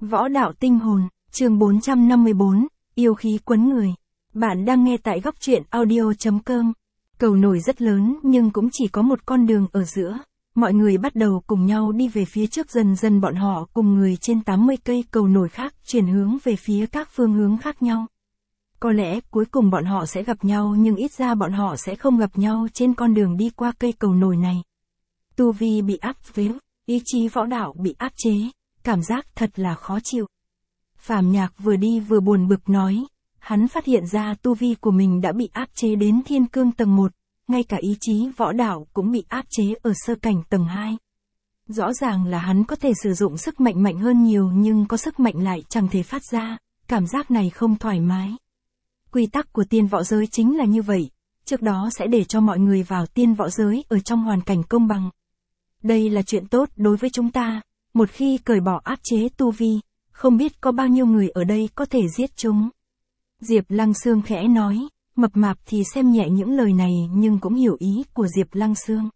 Võ đạo tinh hồn, chương 454, yêu khí quấn người. Bạn đang nghe tại góc truyện audio.com. Cầu nổi rất lớn nhưng cũng chỉ có một con đường ở giữa. Mọi người bắt đầu cùng nhau đi về phía trước, dần dần bọn họ cùng người trên 80 cây cầu nổi khác chuyển hướng về phía các phương hướng khác nhau. Có lẽ cuối cùng bọn họ sẽ gặp nhau, nhưng ít ra bọn họ sẽ không gặp nhau trên con đường đi qua cây cầu nổi này. Tu vi bị áp chế, ý chí võ đạo bị áp chế, cảm giác thật là khó chịu. Phàm Nhạc vừa đi vừa buồn bực nói, hắn phát hiện ra tu vi của mình đã bị áp chế đến thiên cương tầng 1, ngay cả ý chí võ đạo cũng bị áp chế ở sơ cảnh tầng 2. Rõ ràng là hắn có thể sử dụng sức mạnh mạnh hơn nhiều, nhưng có sức mạnh lại chẳng thể phát ra, cảm giác này không thoải mái. Quy tắc của tiên võ giới chính là như vậy, trước đó sẽ để cho mọi người vào tiên võ giới ở trong hoàn cảnh công bằng. Đây là chuyện tốt đối với chúng ta, một khi cởi bỏ áp chế tu vi, không biết có bao nhiêu người ở đây có thể giết chúng. Diệp Lăng Xương khẽ nói, mập mạp thì xem nhẹ những lời này nhưng cũng hiểu ý của Diệp Lăng Xương.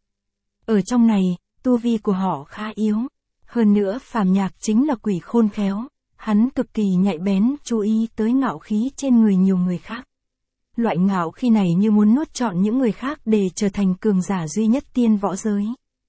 Ở trong này, tu vi của họ khá yếu. Hơn nữa Phàm Nhạc chính là quỷ khôn khéo, hắn cực kỳ nhạy bén chú ý tới ngạo khí trên người nhiều người khác. Loại ngạo khí này như muốn nuốt trọn những người khác để trở thành cường giả duy nhất tiên võ giới.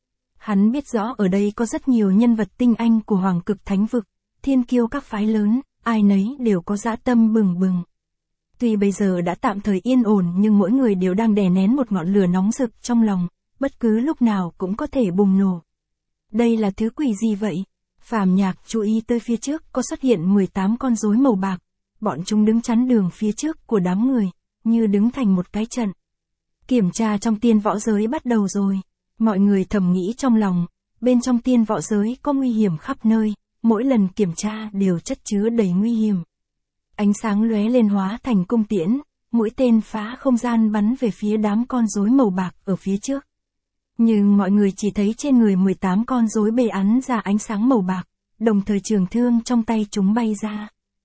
Hắn biết rõ ở đây có rất nhiều nhân vật tinh anh của Hoàng Cực Thánh Vực, thiên kiêu các phái lớn, ai nấy đều có dã tâm bừng bừng. Tuy bây giờ đã tạm thời yên ổn nhưng mỗi người đều đang đè nén một ngọn lửa nóng rực trong lòng, bất cứ lúc nào cũng có thể bùng nổ. Đây là thứ quỷ gì vậy? Phàm Nhạc chú ý tới phía trước có xuất hiện 18 con rối màu bạc, bọn chúng đứng chắn đường phía trước của đám người, như đứng thành một cái trận. Kiểm tra trong tiên võ giới bắt đầu rồi. Mọi người thầm nghĩ trong lòng, bên trong tiên võ giới có nguy hiểm khắp nơi, mỗi lần kiểm tra đều chất chứa đầy nguy hiểm. Ánh sáng lóe lên hóa thành cung tiễn, mũi tên phá không gian bắn về phía đám con rối màu bạc ở phía trước. Nhưng mọi người chỉ thấy trên người 18 con rối bề ắn ra ánh sáng màu bạc, đồng thời trường thương trong tay chúng bay ra.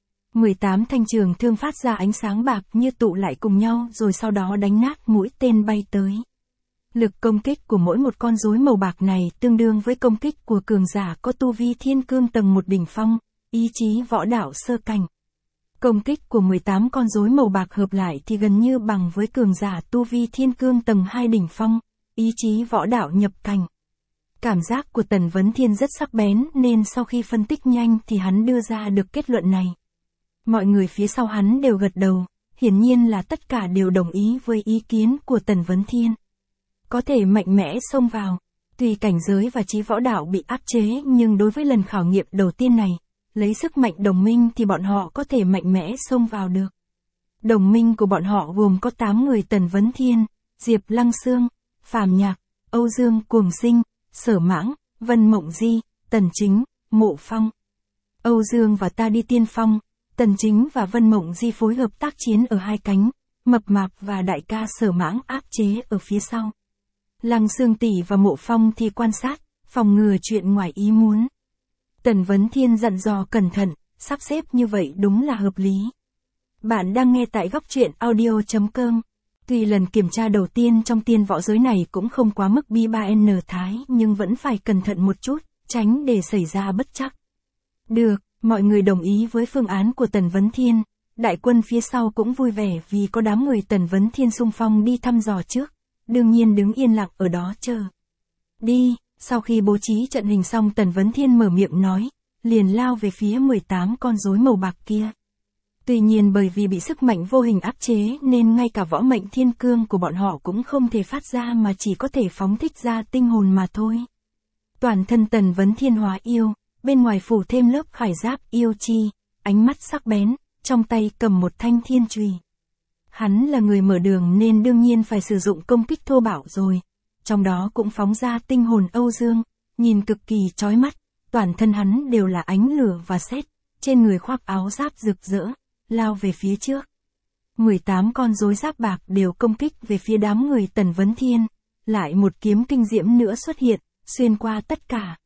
18 thanh trường thương phát ra ánh sáng bạc như tụ lại cùng nhau rồi sau đó đánh nát mũi tên bay tới. Lực công kích của mỗi một con rối màu bạc này tương đương với công kích của cường giả có tu vi thiên cương tầng 1 đỉnh phong, ý chí võ đạo sơ cảnh. Công kích của 18 con rối màu bạc hợp lại thì gần như bằng với cường giả tu vi thiên cương tầng 2 đỉnh phong, ý chí võ đạo nhập cảnh. Cảm giác của Tần Vấn Thiên rất sắc bén nên sau khi phân tích nhanh thì hắn đưa ra được kết luận này. Mọi người phía sau hắn đều gật đầu, hiển nhiên là tất cả đều đồng ý với ý kiến của Tần Vấn Thiên. Có thể mạnh mẽ xông vào, tuy cảnh giới và trí võ đạo bị áp chế nhưng đối với lần khảo nghiệm đầu tiên này, lấy sức mạnh đồng minh thì bọn họ có thể mạnh mẽ xông vào được. Đồng minh của bọn họ gồm có 8 người: Tần Vấn Thiên, Diệp Lăng Xương, Phàm Nhạc, Âu Dương Cuồng Sinh, Sở Mãng, Vân Mộng Di, Tần Chính, Mộ Phong. Âu Dương và ta đi tiên phong, Tần Chính và Vân Mộng Di phối hợp tác chiến ở hai cánh, mập mạp và đại ca Sở Mãng áp chế ở phía sau. Lăng Xương tỷ và Mộ Phong thì quan sát, phòng ngừa chuyện ngoài ý muốn. Tần Vấn Thiên dặn dò cẩn thận, sắp xếp như vậy đúng là hợp lý. Bạn đang nghe tại góc truyện audio.com. Tuy lần kiểm tra đầu tiên trong tiên võ giới này cũng không quá mức bi 3N thái nhưng vẫn phải cẩn thận một chút, tránh để xảy ra bất trắc. Được, mọi người đồng ý với phương án của Tần Vấn Thiên, đại quân phía sau cũng vui vẻ vì có đám người Tần Vấn Thiên xung phong đi thăm dò trước, đương nhiên đứng yên lặng ở đó chờ. Đi, sau khi bố trí trận hình xong Tần Vấn Thiên mở miệng nói, liền lao về phía 18 con rối màu bạc kia. Tuy nhiên bởi vì bị sức mạnh vô hình áp chế nên ngay cả võ mệnh thiên cương của bọn họ cũng không thể phát ra mà chỉ có thể phóng thích ra tinh hồn mà thôi. Toàn thân Tần Vấn Thiên hóa yêu, bên ngoài phủ thêm lớp khải giáp yêu chi, ánh mắt sắc bén, trong tay cầm một thanh thiên chùy. Hắn là người mở đường nên đương nhiên phải sử dụng công kích thô bạo rồi. Trong đó cũng phóng ra tinh hồn Âu Dương, nhìn cực kỳ chói mắt, toàn thân hắn đều là ánh lửa và sét, trên người khoác áo giáp rực rỡ, lao về phía trước. 18 con rối giáp bạc đều công kích về phía đám người Tần Vấn Thiên, lại một kiếm kinh diễm nữa xuất hiện, xuyên qua tất cả.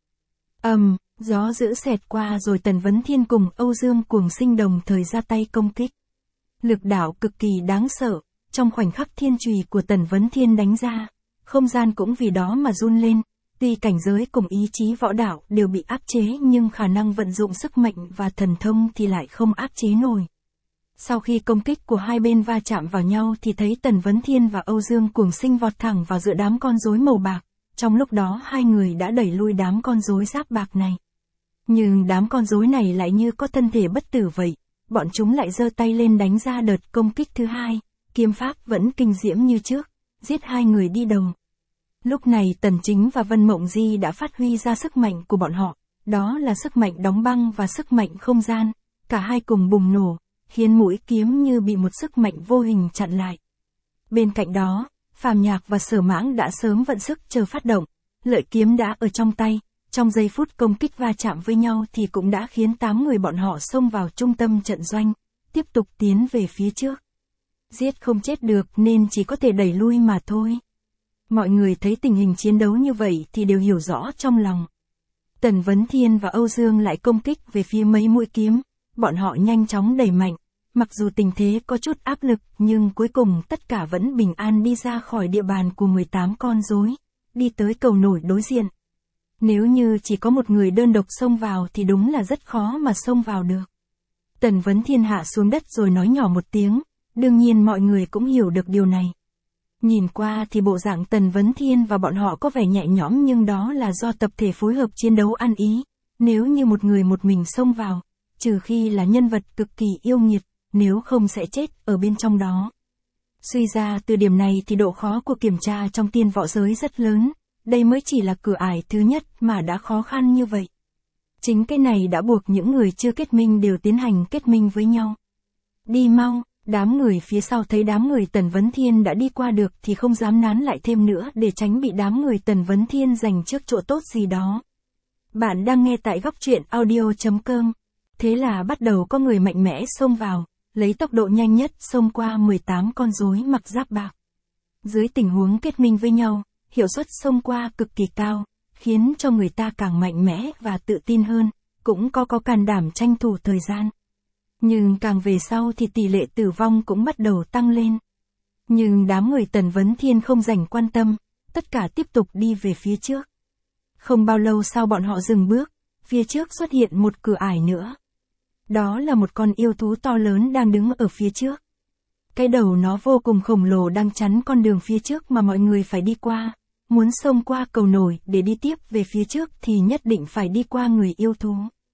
Gió dữ xẹt qua rồi Tần Vấn Thiên cùng Âu Dương Cuồng Sinh đồng thời ra tay công kích. Lực đạo cực kỳ đáng sợ, trong khoảnh khắc thiên chùy của Tần Vấn Thiên đánh ra, không gian cũng vì đó mà run lên, Tuy cảnh giới cùng ý chí võ đạo đều bị áp chế nhưng khả năng vận dụng sức mạnh và thần thông thì lại không áp chế nổi. Sau khi công kích của hai bên va chạm vào nhau thì thấy Tần Vấn Thiên và Âu Dương Cuồng Sinh vọt thẳng vào giữa đám con rối màu bạc, trong lúc đó hai người đã đẩy lui đám con rối giáp bạc này. Nhưng đám con rối này lại như có thân thể bất tử vậy, bọn chúng lại giơ tay lên đánh ra đợt công kích thứ hai, kiếm pháp vẫn kinh diễm như trước, giết hai người đi đầu. Lúc này Tần Chính và Vân Mộng Di đã phát huy ra sức mạnh của bọn họ, đó là sức mạnh đóng băng và sức mạnh không gian, cả hai cùng bùng nổ, khiến mũi kiếm như bị một sức mạnh vô hình chặn lại. Bên cạnh đó, Phàm Nhạc và Sở Mãng đã sớm vận sức chờ phát động, lợi kiếm đã ở trong tay, trong giây phút công kích va chạm với nhau thì cũng đã khiến 8 người bọn họ xông vào trung tâm trận doanh, tiếp tục tiến về phía trước. Giết không chết được nên chỉ có thể đẩy lui mà thôi. Mọi người thấy tình hình chiến đấu như vậy thì đều hiểu rõ trong lòng. Tần Vấn Thiên và Âu Dương lại công kích về phía mấy mũi kiếm, bọn họ nhanh chóng đẩy mạnh, mặc dù tình thế có chút áp lực nhưng cuối cùng tất cả vẫn bình an đi ra khỏi địa bàn của 18 con rối, đi tới cầu nổi đối diện. Nếu như chỉ có một người đơn độc xông vào thì đúng là rất khó mà xông vào được. Tần Vấn Thiên hạ xuống đất rồi nói nhỏ một tiếng, đương nhiên mọi người cũng hiểu được điều này. Nhìn qua thì bộ dạng Tần Vấn Thiên và bọn họ có vẻ nhẹ nhõm nhưng đó là do tập thể phối hợp chiến đấu ăn ý. Nếu như một người một mình xông vào, trừ khi là nhân vật cực kỳ yêu nghiệt, nếu không sẽ chết ở bên trong đó. Suy ra từ điểm này thì độ khó của kiểm tra trong tiên võ giới rất lớn, đây mới chỉ là cửa ải thứ nhất mà đã khó khăn như vậy. Chính cái này đã buộc những người chưa kết minh đều tiến hành kết minh với nhau. Đi mau! Đám người phía sau thấy đám người Tần Vấn Thiên đã đi qua được thì không dám nán lại thêm nữa để tránh bị đám người Tần Vấn Thiên giành trước chỗ tốt gì đó. Bạn đang nghe tại góc truyện audio.com. Thế là bắt đầu có người mạnh mẽ xông vào, lấy tốc độ nhanh nhất xông qua 18 con rối mặc giáp bạc. Dưới tình huống kết minh với nhau, hiệu suất xông qua cực kỳ cao, khiến cho người ta càng mạnh mẽ và tự tin hơn, cũng có can đảm tranh thủ thời gian. Nhưng càng về sau thì tỷ lệ tử vong cũng bắt đầu tăng lên. Nhưng đám người Tần Vấn Thiên không dành quan tâm, tất cả tiếp tục đi về phía trước. Không bao lâu sau bọn họ dừng bước, phía trước xuất hiện một cửa ải nữa. Đó là một con yêu thú to lớn đang đứng ở phía trước. Cái đầu nó vô cùng khổng lồ đang chắn con đường phía trước mà mọi người phải đi qua. Muốn xông qua cầu nổi để đi tiếp về phía trước thì nhất định phải đi qua người yêu thú.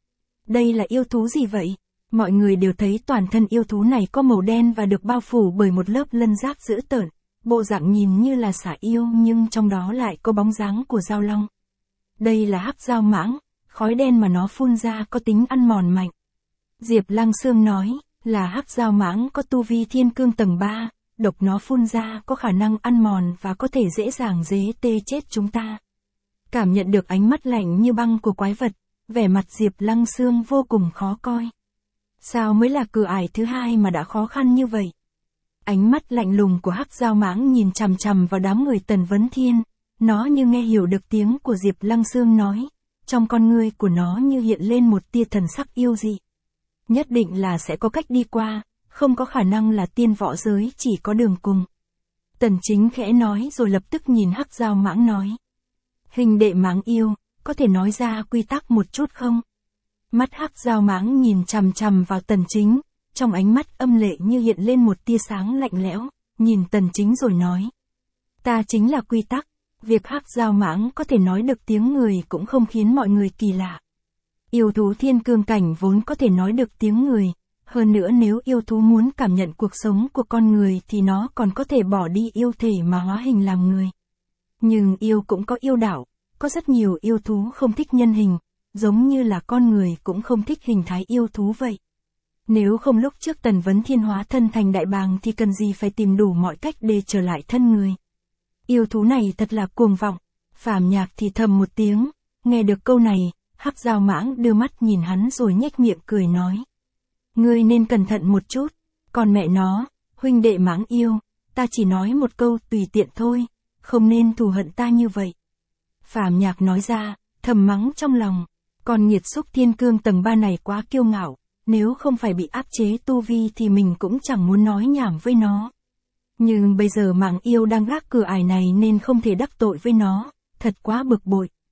Đây là yêu thú gì vậy? Mọi người đều thấy toàn thân yêu thú này có màu đen và được bao phủ bởi một lớp lân giáp dữ tợn, bộ dạng nhìn như là xả yêu nhưng trong đó lại có bóng dáng của dao long. Đây là hắc dao mãng, khói đen mà nó phun ra có tính ăn mòn mạnh. Diệp Lăng Xương nói, là hắc dao mãng có tu vi thiên cương tầng 3, độc nó phun ra có khả năng ăn mòn và có thể dễ dàng tê chết chúng ta. Cảm nhận được ánh mắt lạnh như băng của quái vật, vẻ mặt Diệp Lăng Xương vô cùng khó coi. Sao mới là cửa ải thứ hai mà đã khó khăn như vậy? Ánh mắt lạnh lùng của hắc dao mãng nhìn chằm chằm vào đám người Tần Vấn Thiên, nó như nghe hiểu được tiếng của Diệp Lăng Xương nói, trong con ngươi của nó như hiện lên một tia thần sắc yêu dị. Nhất định là sẽ có cách đi qua, không có khả năng là tiên võ giới chỉ có đường cùng. Tần Chính khẽ nói rồi lập tức nhìn hắc dao mãng nói. Hình đệ mãng yêu, có thể nói ra quy tắc một chút không? Mắt hắc dao mãng nhìn chằm chằm vào Tần Chính, trong ánh mắt âm lệ như hiện lên một tia sáng lạnh lẽo, nhìn Tần Chính rồi nói. Ta chính là quy tắc, việc hắc dao mãng có thể nói được tiếng người cũng không khiến mọi người kỳ lạ. Yêu thú thiên cương cảnh vốn có thể nói được tiếng người, hơn nữa nếu yêu thú muốn cảm nhận cuộc sống của con người thì nó còn có thể bỏ đi yêu thể mà hóa hình làm người. Nhưng yêu cũng có yêu đạo, có rất nhiều yêu thú không thích nhân hình, giống như là con người cũng không thích hình thái yêu thú vậy. Nếu không lúc trước Tần Vấn Thiên hóa thân thành đại bàng thì cần gì phải tìm đủ mọi cách để trở lại thân người. Yêu thú này thật là cuồng vọng. Phàm Nhạc thì thầm một tiếng, nghe được câu này, hắc dao mãng đưa mắt nhìn hắn rồi nhếch miệng cười nói. Ngươi nên cẩn thận một chút, còn mẹ nó, huynh đệ mãng yêu, ta chỉ nói một câu tùy tiện thôi, không nên thù hận ta như vậy. Phàm Nhạc nói ra, thầm mắng trong lòng, còn nghiệt xúc thiên cương tầng 3 này quá kiêu ngạo, nếu không phải bị áp chế tu vi thì mình cũng chẳng muốn nói nhảm với nó. Nhưng bây giờ mãng yêu đang gác cửa ải này nên không thể đắc tội với nó, thật quá bực bội.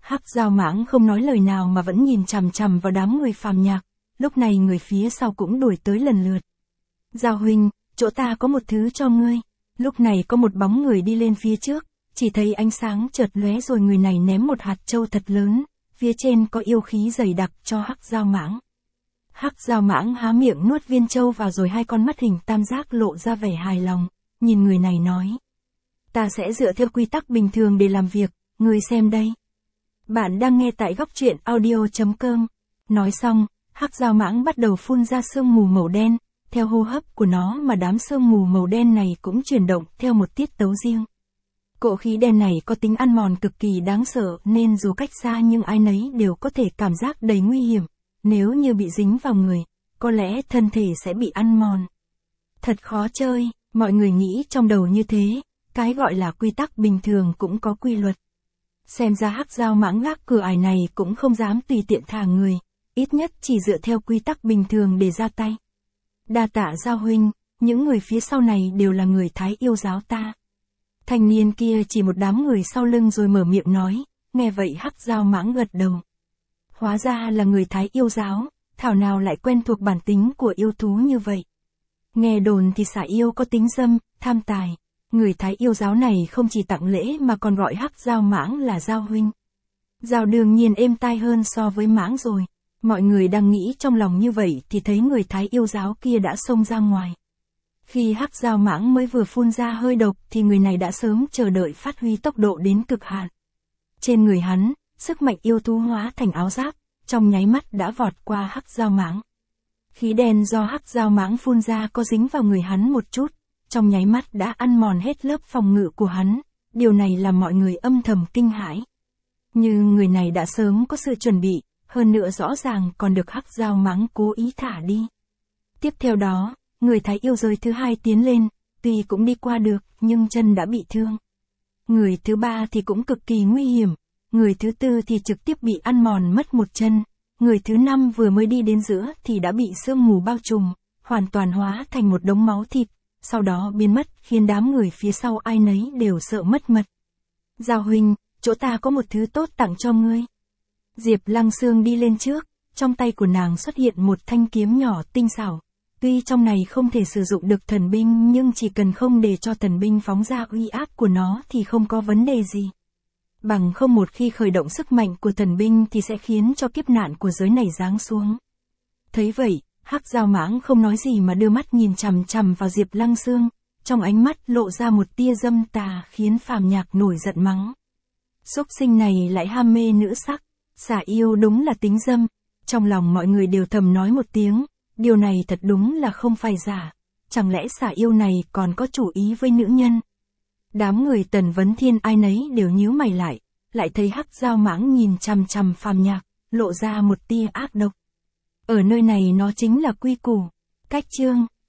Hắc Dao Mãng không nói lời nào mà vẫn nhìn chằm chằm vào đám người phàm nhạc, lúc này người phía sau cũng đuổi tới lần lượt. Giao huynh, chỗ ta có một thứ cho ngươi. Lúc này có một bóng người đi lên phía trước, chỉ thấy ánh sáng chợt lóe rồi người này ném một hạt châu thật lớn, phía trên có yêu khí dày đặc cho Hắc Dao Mãng. Hắc Dao Mãng há miệng nuốt viên châu vào rồi hai con mắt hình tam giác lộ ra vẻ hài lòng, nhìn người này nói. Ta sẽ dựa theo quy tắc bình thường để làm việc, ngươi xem đây. Bạn đang nghe tại góc truyện audio.com. Nói xong, Hắc Dao Mãng bắt đầu phun ra sương mù màu đen, theo hô hấp của nó mà đám sương mù màu đen này cũng chuyển động theo một tiết tấu riêng. Cỗ khí đen này có tính ăn mòn cực kỳ đáng sợ nên dù cách xa nhưng ai nấy đều có thể cảm giác đầy nguy hiểm, nếu như bị dính vào người, có lẽ thân thể sẽ bị ăn mòn. Thật khó chơi, mọi người nghĩ trong đầu như thế, cái gọi là quy tắc bình thường cũng có quy luật. Xem ra Hắc Dao Mãng gác cửa ải này cũng không dám tùy tiện thả người, ít nhất chỉ dựa theo quy tắc bình thường để ra tay. Đa tạ Giao huynh, những người phía sau này đều là người Thái yêu giáo ta. Thanh niên kia chỉ một đám người sau lưng rồi mở miệng nói, nghe vậy Hắc Dao Mãng gật đầu. Hóa ra là người Thái yêu giáo, thảo nào lại quen thuộc bản tính của yêu thú như vậy. Nghe đồn thì xà yêu có tính dâm, tham tài. Người Thái yêu giáo này không chỉ tặng lễ mà còn gọi Hắc Dao Mãng là Giao huynh. Giao đương nhiên êm tai hơn so với Mãng rồi. Mọi người đang nghĩ trong lòng như vậy thì thấy người Thái yêu giáo kia đã xông ra ngoài. Khi Hắc Dao Mãng mới vừa phun ra hơi độc thì người này đã sớm chờ đợi phát huy tốc độ đến cực hạn. Trên người hắn, sức mạnh yêu thú hóa thành áo giáp, trong nháy mắt đã vọt qua Hắc Dao Mãng. Khí đen do Hắc Dao Mãng phun ra có dính vào người hắn một chút, trong nháy mắt đã ăn mòn hết lớp phòng ngự của hắn, điều này làm mọi người âm thầm kinh hãi. Như người này đã sớm có sự chuẩn bị, hơn nữa rõ ràng còn được Hắc Dao Mãng cố ý thả đi. Tiếp theo đó, người Thái yêu giới thứ hai tiến lên, tuy cũng đi qua được, nhưng chân đã bị thương. Người thứ ba thì cũng cực kỳ nguy hiểm, người thứ tư thì trực tiếp bị ăn mòn mất một chân, người thứ năm vừa mới đi đến giữa thì đã bị sương mù bao trùm, hoàn toàn hóa thành một đống máu thịt, sau đó biến mất khiến đám người phía sau ai nấy đều sợ mất mật. Giao huynh, chỗ ta có một thứ tốt tặng cho ngươi. Diệp Lăng Xương đi lên trước, trong tay của nàng xuất hiện một thanh kiếm nhỏ tinh xảo. Tuy trong này không thể sử dụng được thần binh nhưng chỉ cần không để cho thần binh phóng ra uy áp của nó thì không có vấn đề gì. Bằng không một khi khởi động sức mạnh của thần binh thì sẽ khiến cho kiếp nạn của giới này giáng xuống. Thấy vậy, Hắc Dao Mãng không nói gì mà đưa mắt nhìn chằm chằm vào Diệp Lăng Xương, trong ánh mắt lộ ra một tia dâm tà khiến phàm nhạc nổi giận mắng. Súc sinh này lại ham mê nữ sắc, xà yêu đúng là tính dâm, trong lòng mọi người đều thầm nói một tiếng, điều này thật đúng là không phải giả, chẳng lẽ xà yêu này còn có chủ ý với nữ nhân. Đám người Tần Vấn Thiên ai nấy đều nhíu mày lại thấy Hắc Dao Mãng nhìn chằm chằm phàm nhạc, lộ ra một tia ác độc. Ở nơi này nó chính là quy củ. Cách chương